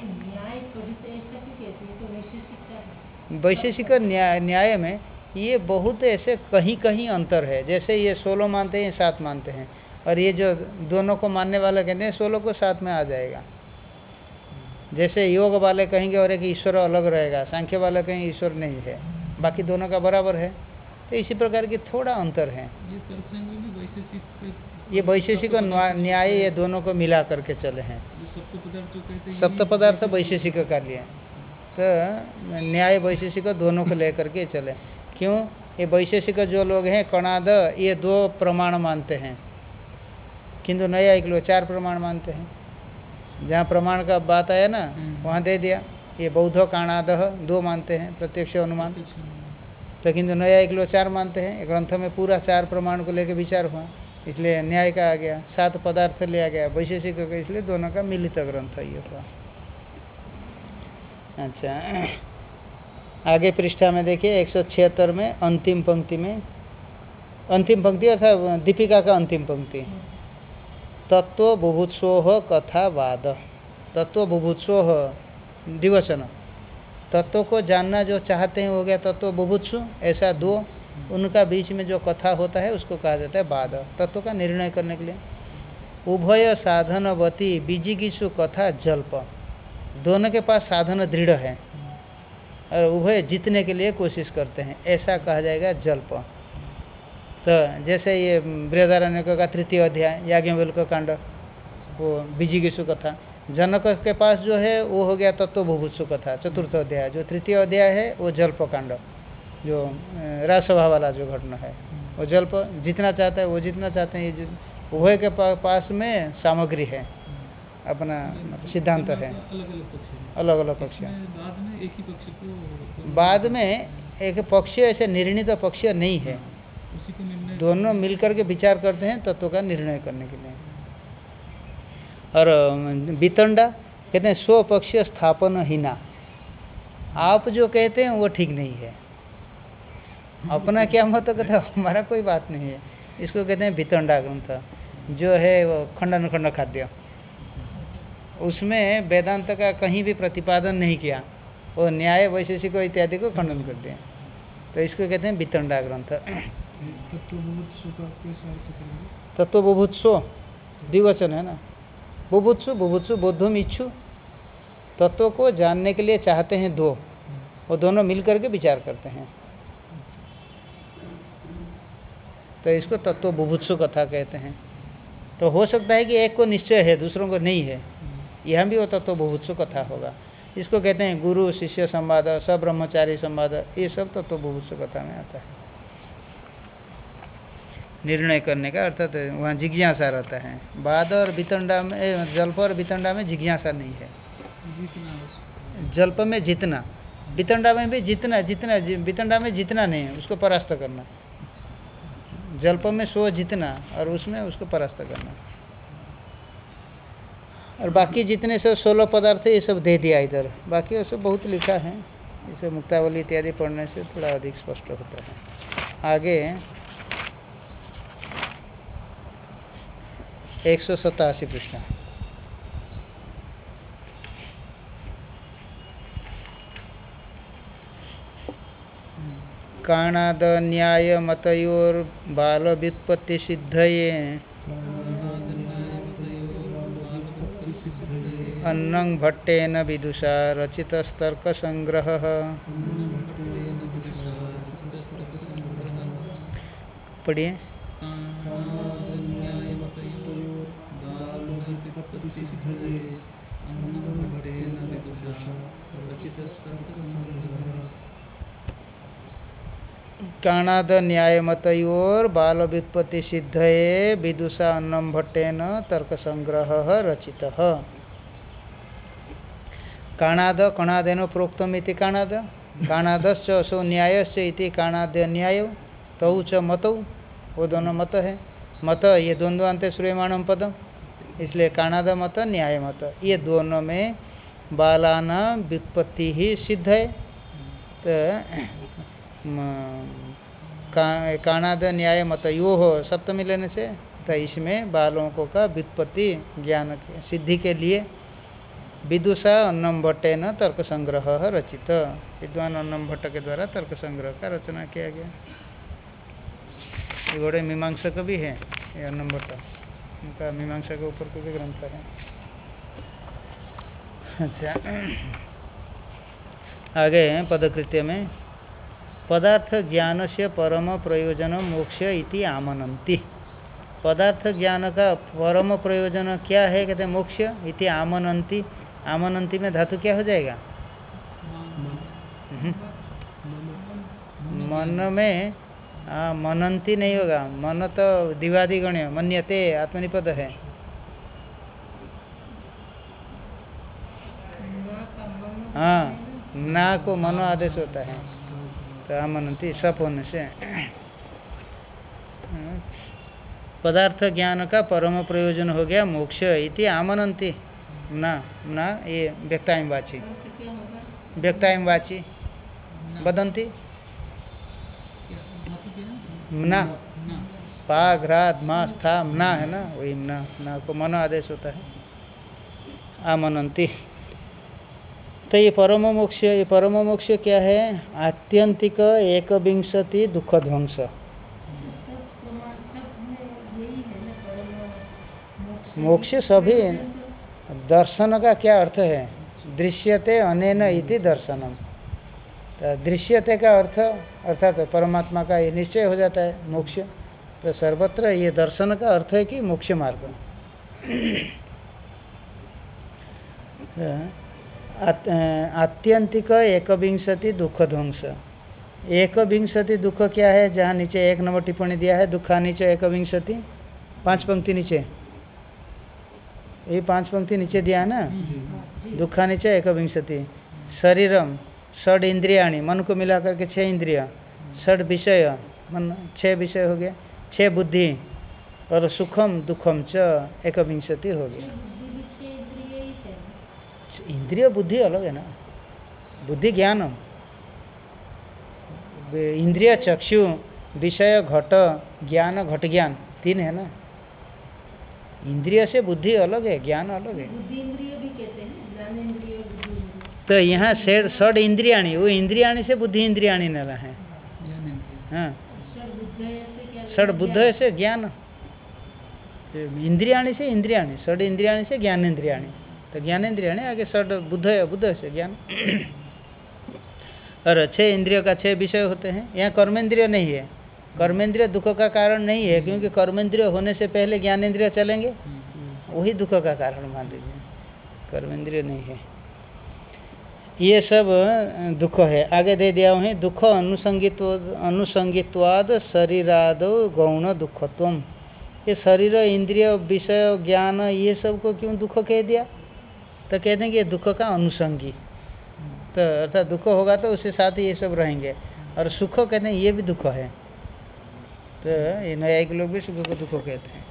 वैशेषिक न्याय में ये बहुत ऐसे कहीं कहीं अंतर है, जैसे ये 16 मानते हैं, 7 मानते हैं, और ये जो दोनों को मानने वाले कहते हैं 16 को 7 में आ जाएगा। जैसे योग वाले कहेंगे और एक ईश्वर अलग रहेगा, सांख्य वाले कहेंगे ईश्वर नहीं है, बाकी दोनों का बराबर है। तो इसी प्रकार की थोड़ा अंतर है। ये तर्कसंग में भी वैशेषिक ये वैशेषिक और न्याय ये दोनों को मिला करके चले हैं। जो सप्त पदार्थ जो कहते हैं सप्त पदार्थ वैशेषिक का लिए, तो न्याय वैशेषिक दोनों को लेकर के चले। क्यों? ये वैशेषिक जो लोग हैं कणाद, ये 2 प्रमाण मानते हैं, किंतु न्यायिक लोग 4 प्रमाण मानते हैं। जहाँ प्रमाण का बात आया ना वहाँ दे दिया। ये बौद्ध काणाद 2 मानते हैं, प्रत्यक्ष अनुमान। तो किंतु न्यायिक लोग 4 मानते हैं। ग्रंथ में पूरा 4 प्रमाण को लेकर विचार हुआ, इसलिए न्याय का आ गया। 7 पदार्थ लिया गया वैशेषिक का, इसलिए दोनों का मिलित ग्रंथ ये हुआ। अच्छा, आगे पृष्ठा में देखिए 176 में अंतिम पंक्ति में, अंतिम पंक्ति अर्थात दीपिका का अंतिम पंक्ति, तत्व बुभुत्सोह कथा वाद। तत्व बुभुत्सोह द्विवचन, तत्व को जानना जो चाहते हैं हो गया तत्व बुभुत्सु, ऐसा 2 उनका बीच में जो कथा होता है उसको कहा जाता है वाद, तत्व का निर्णय करने के लिए। उभय साधनवती बीजिगीषु कथा जल्प, दोनों के पास साधन दृढ़ है और उभय जीतने के लिए कोशिश करते हैं, ऐसा कहा जाएगा जल्प। तो जैसे ये बृहदारण्यक का 3य अध्याय याज्ञवल्क्य कांड, वो बीजिगीषु कथा, जनक के पास जो है वो हो गया तत्व बुभुत्सु कथा 4th अध्याय। जो 3य अध्याय है वो जल्प कांड, जो राजसभा वाला जो घटना है वो जल्प, जितना चाहता है वो जितना चाहते हैं। ये उभय के पास में सामग्री है, अपना सिद्धांत है, अलग अलग पक्ष है। बाद में एक ही पक्ष को, बाद में एक पक्ष ऐसे निर्णित पक्ष नहीं है, उसी को निर्णय दोनों मिलकर के विचार करते हैं तत्व का निर्णय करने के लिए। और वितंडा कहते हैं स्वपक्ष स्थापन हीना, आप जो कहते हैं वो ठीक नहीं है, अपना क्या मत कहते हैं, हमारा कोई बात नहीं है। इसको कहते हैं वितंडा ग्रंथ, जो है वो खंडन खंड खाद्य, उसमें वेदांत का कहीं भी प्रतिपादन नहीं किया, वो न्याय वैशेषिक इत्यादि को खंडन कर दिया। तो इसको कहते हैं वितंडा ग्रंथ। तत्व बुभुत्सो द्विवचन है ना, बुभुत्सु बुभुत्सु बोद्धुम इच्छु, तत्व को जानने के लिए चाहते हैं 2, वो दोनों मिलकर के विचार करते हैं, तो इसको तत्व बुभुत्सु कथा कहते हैं। तो हो सकता है कि एक को निश्चय है दूसरों को नहीं है, यहाँ भी वो तत्व बुभुत्सु कथा होगा। इसको कहते हैं गुरु शिष्य संवाद, सब्रह्मचारी संवाद, ये सब तत्व बुभुत्सु कथा में आता है। निर्णय करने का अर्थात वहाँ जिज्ञासा रहता है। वाद और वितंडा में, जल्प और वितंडा में जिज्ञासा नहीं है। जल्प में जितना, वितंडा में भी जितना, वितंडा में जितना नहीं है उसको परास्त करना, जल्प में सो जितना और उसमें उसको परास्त करना। और बाकी जितने सब 16 पदार्थ ये सब दे दिया इधर, बाकी वो सब बहुत लिखा है, इसे मुक्तावली इत्यादि पढ़ने से थोड़ा अधिक स्पष्ट होता है। आगे 187 पृष्ठ, काणाद न्याय मतयोर बाल व्युत्पत्ति सिद्धये अन्नं भट्टेन विदुषा रचितस्तर्क संग्रहः। पढ़िए। काणाद न्याय मतयोर बाल व्युत्पत्ति सिद्धये विदुषा अन्नं भट्टेन तर्क संग्रह रचितः। काणाद कणादेन प्रोक्तमिति काणाद, काणादश्च असो न्यायश्च इति काणाद्य न्याय, तौ च मतौ, वो दोनों मत है। मत ये द्वंद्वान्ते श्रूयमाणं पदम, इसलिए काणाद मत न्याय मत, ये दोनों में बालानां व्युत्पत्ति ही सिद्ध है। तो काणाद न्याय मत यो हो सप्तमी लेने से, तो इसमें बालों को का व्युत्पत्ति ज्ञान सिद्धि के लिए विदुषा अन्नं भट्टेन तर्क संग्रह रचित, विद्वान अन्नं भट्ट के द्वारा तर्क संग्रह का रचना किया गया। ये घोड़े मीमांसा भी है, ये अन्नं भट्ट, उनका मीमांसा के ऊपर कोई ग्रंथ है। अच्छा, आगे पदकृत्य में पदार्थ ज्ञान से परम प्रयोजन मोक्ष इति आमनन्ति। पदार्थ ज्ञान का परम प्रयोजन क्या है, कहते हैं मोक्ष इति आमनन्ति। आमनन्ति में धातु क्या हो जाएगा? मन में मनंती नहीं होगा, मन तो दिवादिगण्य मन्यते आत्मनिपद है। हाँ, ना को मनो आदेश होता है, तो आमनंती सप होने से। पदार्थ ज्ञान का परम प्रयोजन हो गया मोक्ष इति आमनंती। ना ना ये व्यक्तायम वाची, व्यक्तायम वाची वदंती ना। पा घ्रात मास था ना है ना, वही ना को मनो आदेश होता है, आमनंती। तो ये परम मोक्ष, ये परम मोक्ष क्या है? आत्यंतिक एकविंशति दुख ध्वंस। मोक्ष सभी दर्शन का क्या अर्थ है? दृश्यते अनेन इति दर्शनम। तो दृश्यते का अर्थ अर्थात तो परमात्मा का ये निश्चय हो जाता है मोक्ष। तो सर्वत्र ये दर्शन का अर्थ है कि मोक्ष मार्ग। आत्यंतिक एकविंशति दुख ध्वंस। एकविंशति दुख क्या है? जहाँ नीचे 1 नंबर टिप्पणी दिया है, दुखा नीचे एकविंशति, 5 पंक्ति नीचे, ये 5 पंक्ति नीचे दिया है ना, दुखा नीचे एकविंशति। शरीरम षड इंद्रियाणी, मन को मिला करके 6 इंद्रिय, षड विषय मन 6 विषय हो गया, 6 बुद्धि, और सुखम दुखम च एकविंशति हो गया। इंद्रिय बुद्धि अलग है ना, बुद्धि ज्ञान, इंद्रिय चक्षु, विषय घट, ज्ञान घट ज्ञान, 3 है ना। इंद्रिय से बुद्धि अलग है, ज्ञान अलग है। बुद्धि इंद्रिय भी कहते हैं, ज्ञान इंद्रिय, बुद्धि इंद्रिय। तो यहाँ षड इंद्रियाणी, वो इंद्रियाणी से बुद्धि इंद्रियाणी न है। हाँ, षड बुद्ध से ज्ञान, इंद्रियाणी से इंद्रियाणी, षड इंद्रियाणी से ज्ञान इंद्रियाणी, तो ज्ञान इंद्रियाणी आगे षड बुद्ध से ज्ञान। और 6 इंद्रियों का 6 विषय होते हैं। यहाँ कर्मेंद्रिय नहीं है, कर्मेंद्रिय दुख का कारण नहीं है, क्योंकि कर्मेंद्रिय होने से पहले ज्ञानेंद्रिय चलेंगे, वही दुख का कारण मान लीजिए, कर्मेंद्रिय नहीं है। ये सब दुख है। आगे दे दिया है दुख अनुसंगित्वाद शरीरादो गौण दुखत्वम। ये शरीर इंद्रिय विषय ज्ञान ये सब को क्यों दुख कह दिया? तो कहते हैं कि ये दुख का अनुसंगी, तो अर्थात दुख होगा तो उसके साथ ये सब रहेंगे। और सुख कहते हैं ये भी दुख है, तो ये न्यायिक लोग भी सुख को दुख कहते हैं।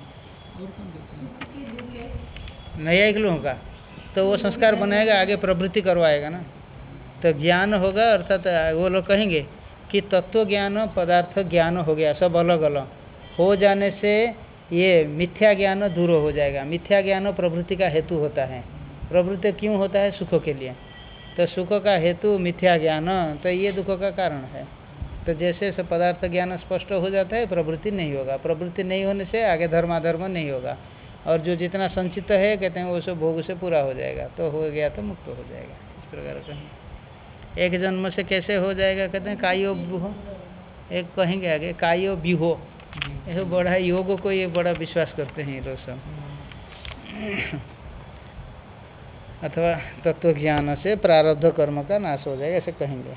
न्यायिक लोगों का तो वो संस्कार बनाएगा, आगे प्रवृत्ति करवाएगा ना, तो ज्ञान होगा, अर्थात वो लोग कहेंगे कि तत्व ज्ञान पदार्थ ज्ञान हो गया, सब अलग अलग हो जाने से ये मिथ्या ज्ञान दूर हो जाएगा। मिथ्या ज्ञान प्रवृत्ति का हेतु होता है। प्रवृत्ति क्यों होता है? सुख के लिए। तो सुख का हेतु मिथ्या ज्ञान, तो ये दुख का कारण है। तो जैसे सब पदार्थ ज्ञान स्पष्ट हो जाता है, प्रवृत्ति नहीं होगा, प्रवृत्ति नहीं होने से आगे धर्माधर्म नहीं होगा, और जो जितना संचित है कहते हैं वो सब भोग से पूरा हो जाएगा, तो हो गया तो मुक्त हो जाएगा। इस प्रकार कहें एक जन्म से कैसे हो जाएगा? कहते हैं कायो व्यूहो, एक कहेंगे आगे कायो व्यूहो, ये बड़ा योग को ये बड़ा विश्वास करते हैं ये लोग सब। अथवा तत्व ज्ञान से प्रारब्ध कर्म का नाश हो जाएगा, ऐसे कहेंगे।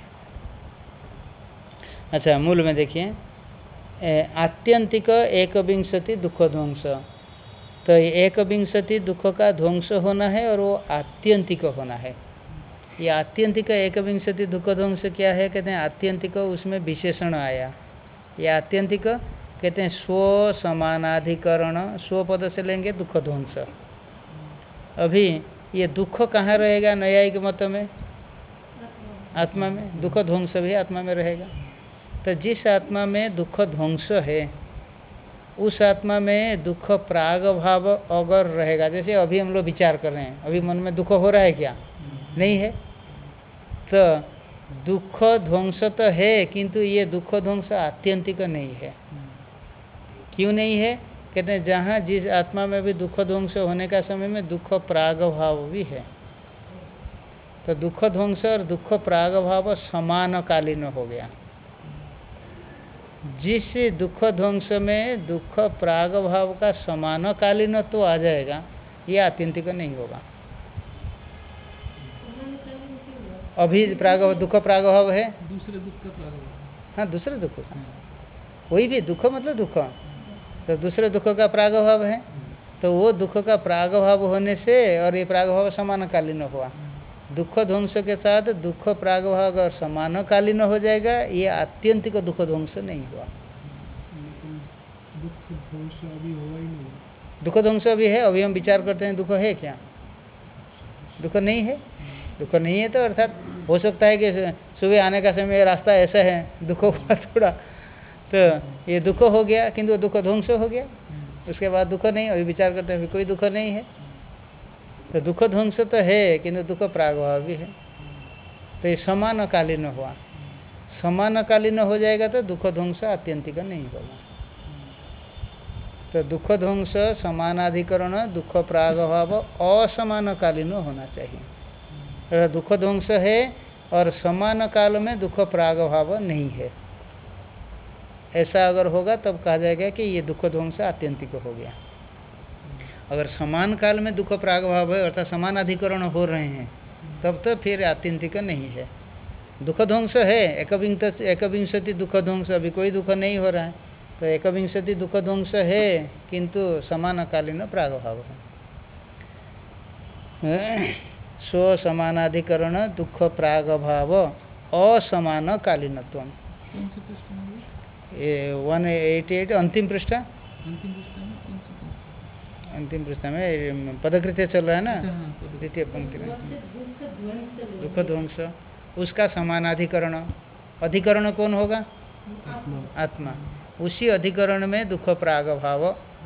अच्छा, मूल में देखिए आत्यंतिक एकविंशति दुख ध्वंस। तो एकविंशति दुख का ध्वंस होना है और वो आत्यंतिक होना है। ये आत्यंतिक एकविंशति दुख ध्वंस क्या है? कहते हैं आत्यंतिक, उसमें विशेषण आया। ये आत्यंतिक कहते हैं स्व समानाधिकरण, स्व पद से लेंगे दुख ध्वंस। अभी ये दुख कहाँ रहेगा न्यायिक मत में? आत्मा में। दुख ध्वंस भी आत्मा में रहेगा। तो जिस आत्मा में दुख ध्वंस है उस आत्मा में दुख प्राग भाव अगर रहेगा, जैसे अभी हम लोग विचार कर रहे हैं, अभी मन में दुख हो रहा है क्या? नहीं है। तो दुख ध्वंस तो है, किंतु ये दुख ध्वंस आत्यंतिक नहीं है। क्यों नहीं है? कहते हैं जहाँ जिस आत्मा में भी दुख ध्वंस होने का समय में दुख प्राग भाव भी है, तो दुख ध्वंस और दुख प्राग भाव समानकालीन हो गया। जिस दुख ध्वंस में दुख प्राग भाव का समानकालीन तो आ जाएगा, ये आत्यंतिक नहीं होगा। समानकालीन क्यों हुआ? अभी दुख प्राग भाव है, दूसरे दुख का प्रागभाव। हाँ दूसरे दुख का, वही भी दुख मतलब दुख, तो दूसरे दुख का प्रागभाव है, तो वो दुख का प्रागभाव होने से और ये प्रागभाव समानकालीन हुआ। दुख ध्वंस के साथ दुख प्रागभाव अगर समानकालीन हो जाएगा, ये आत्यंतिक दुख ध्वंस नहीं हुआ। लेकिन दुख ध्वंस अभी हुआ ही नहीं। दुख ध्वंस अभी है, अभी हम विचार करते हैं दुख है क्या? दुख नहीं है। दुख नहीं है तो अर्थात हो सकता है कि सुबह आने का समय रास्ता ऐसा है, दुख हुआ थोड़ा, तो ये दुख हो गया, किंतु दुख ध्वंस हो गया, उसके बाद दुख नहीं, अभी विचार करते हैं अभी कोई दुख नहीं है, तो दुख ध्वंस तो है किंतु दुख प्रागभाव भी है, तो ये समानकालीन हुआ। समानकालीन हो जाएगा तो दुख ध्वंस आत्यंतिक नहीं होगा। तो दुख ध्वंस समानाधिकरण दुख प्रागभाव असमानकालीन होना चाहिए। अगर दुख ध्वंस है और समान काल में दुख प्रागभाव नहीं है, ऐसा अगर होगा तब कहा जाएगा कि ये दुख ध्वंस आत्यंतिक हो गया। अगर समान काल में दुख प्रागभाव है अर्थात समान अधिकरण हो रहे हैं, तब तो फिर आत्यंतिक नहीं है। दुख ध्वंस है, एकविंशति दुख ध्वंस, अभी कोई दुख नहीं हो रहा है, तो एकविंशति दुख ध्वंस है किंतु समानकालीन प्रागभाव है। स्व समानाधिकरण दुख प्रागभाव असमानकालीनत्व, कौन से पृष्ठ में है? ये 188 अंतिम पृष्ठा, अंतिम पृष्ठ में कौन से पृष्ठ? अंतिम पृष्ठा में पदकृत्य चल रहा है ना, अच्छा, हाँ, पद- द्वितीय पंक्ति में वहाँ से दुख ध्वंस लोगे। दुख ध्वंस, उसका समानाधिकरण, अधिकरण कौन होगा? आत्मा। उसी अधिकरण में दुख प्रागभाव,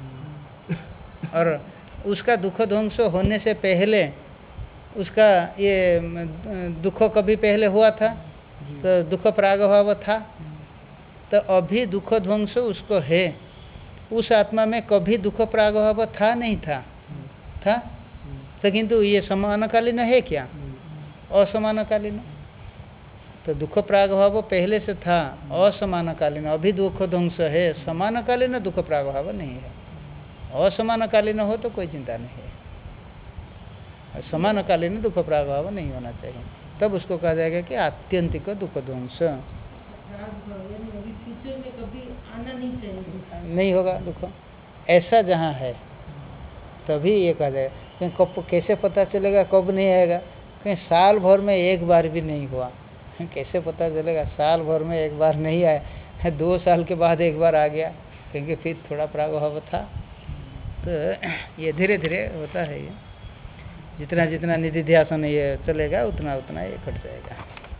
और उसका दुख ध्वंस होने से पहले उसका ये दुख कभी पहले हुआ था तो दुख प्रागभाव था, तो अभी दुख ध्वंस उसको है, उस आत्मा में कभी दुख प्रागभाव था नहीं था, था तो किंतु ये समानकालीन है क्या? असमानकालीन। तो दुख प्रागभाव पहले से था, असमानकालीन, अभी दुख ध्वंस है, समानकालीन दुख प्रागभाव नहीं है। असमानकालीन हो तो कोई चिंता नहीं है, समानकालीन दुख प्रागभाव नहीं होना चाहिए, तब उसको कहा जाएगा कि आत्यंतिक दुख ध्वंस। प्रागभाव यानी अभी फ्यूचर में कभी आना नहीं चाहिए दुख। नहीं होगा दुख, ऐसा जहाँ है तभी ये कहा जाएगा। कहीं कब कैसे पता चलेगा कब नहीं आएगा? कहीं साल भर में एक बार भी नहीं हुआ, कैसे पता चलेगा? साल भर में एक बार नहीं आया, 2 साल के बाद एक बार आ गया, क्योंकि फिर थोड़ा प्रागभाव था। तो ये धीरे धीरे होता है, ये जितना जितना निधिध्यासन ये चलेगा उतना उतना ये घट जाएगा।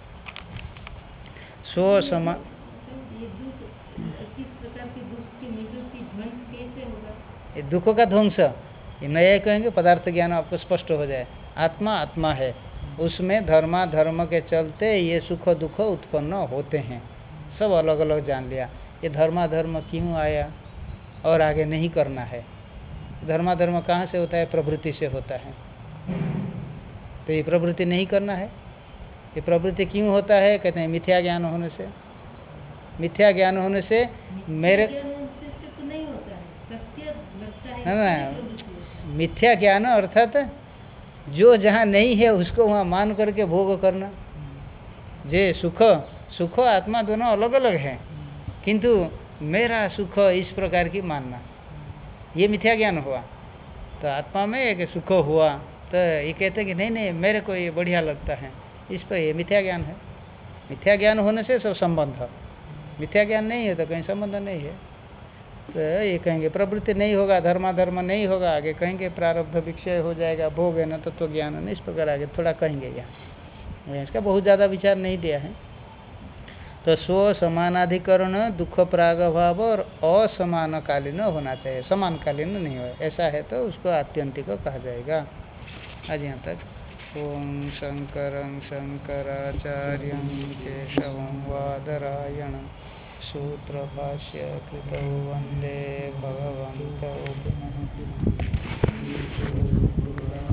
स्व समा ये दुख किस प्रकार की दुख की निवृत्ति ध्वंस कैसे होगा? ये दुखों का ध्वंस, ये नया कहेंगे पदार्थ ज्ञान आपको स्पष्ट हो जाए। आत्मा आत्मा है, उसमें धर्म के चलते ये सुख दुख उत्पन्न होते हैं, सब अलग अलग जान लिया। ये धर्म क्यों आया और आगे नहीं करना है। धर्म कहाँ से होता है? प्रवृत्ति से होता है, तो ये प्रवृत्ति नहीं करना है। ये प्रवृत्ति क्यों होता है? कहते हैं मिथ्या ज्ञान होने से। मिथ्या ज्ञान होने से मेरे ज्ञान से तो नहीं होता है, सत्य लगता है है ना, इसलिए प्रवृत्ति होती मिथ्या ज्ञान अर्थात जो जहाँ नहीं है उसको वहाँ मान करके भोग करना। जे सुख आत्मा दोनों अलग अलग हैं, किंतु मेरा सुख इस प्रकार की मानना, ये मिथ्या ज्ञान हुआ। तो आत्मा में एक सुख हुआ तो ये कहते हैं कि नहीं नहीं मेरे को ये बढ़िया लगता है, इस पर ये मिथ्या ज्ञान है। मिथ्या ज्ञान होने से सब संबंध, मिथ्या ज्ञान नहीं है तो कहीं संबंध नहीं है। तो ये कहेंगे प्रवृत्ति नहीं होगा, धर्म नहीं होगा, आगे कहेंगे प्रारब्ध विक्षय हो जाएगा, भोग है न तत्व ज्ञान है, इस प्रकार आगे थोड़ा कहेंगे। यहाँ इसका बहुत ज़्यादा विचार नहीं दिया है। तो स्व समानाधिकरण दुख प्रागभाव और असमानकालीन होना चाहिए, समानकालीन नहीं हो, ऐसा है तो उसको आत्यंतिक कहा जाएगा। आज यहाँ तक। ओम शंकरं शंकराचार्यं केशवं वादरायण सूत्रभाष्य कृतौ वंदे भगवन्तौ पुनः।